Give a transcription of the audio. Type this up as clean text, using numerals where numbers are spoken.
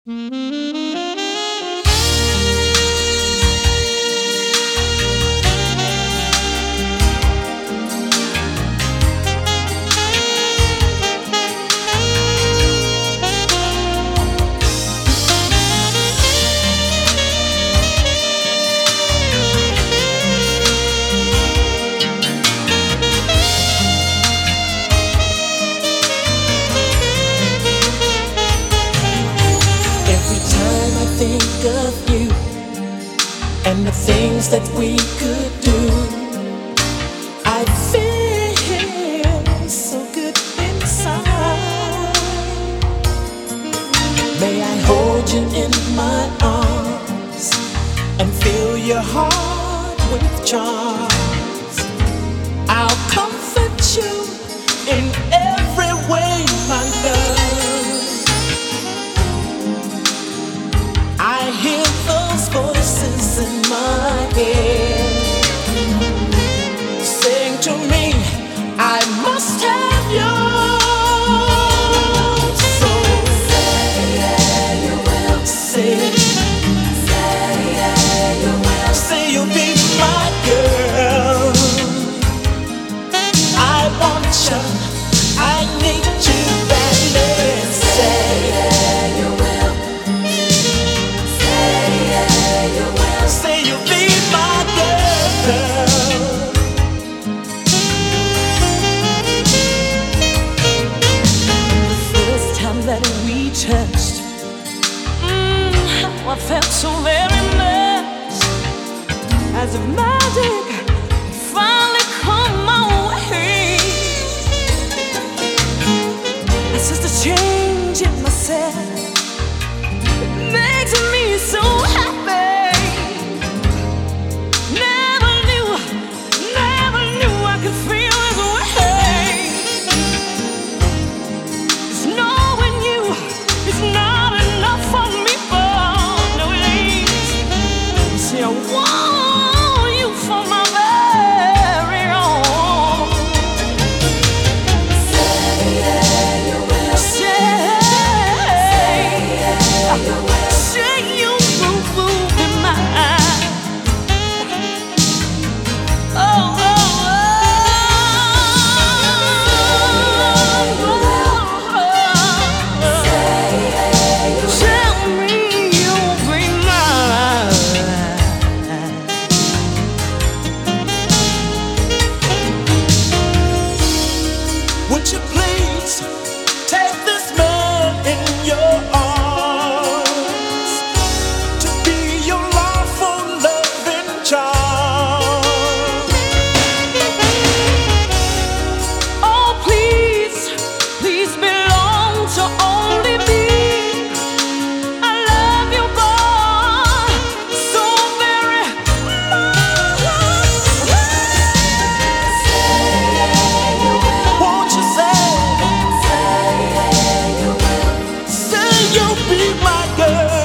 Think of you and the things that we could do. I feel so good inside. May I hold you in my arms and fill your heart with charms. I'll comfort you in every way, my love. I hear those voices in my head saying to me, I must have you. So say yeah, you will. Say yeah, you will. Say you'll be my girl. I want you, I need you badly. Say yeah, you will. Say you'll be my girl. The first time that we touched, how I felt so very much, as if magic had finally come my way. I sensed a change in myself. It makes me so happy. Would you please take this man in your arms to be your lawful loving charm? Oh, please, please belong to only me. I love you, boy, so very much. Say yeah, you will. Won't you say? Say you'll be my girl.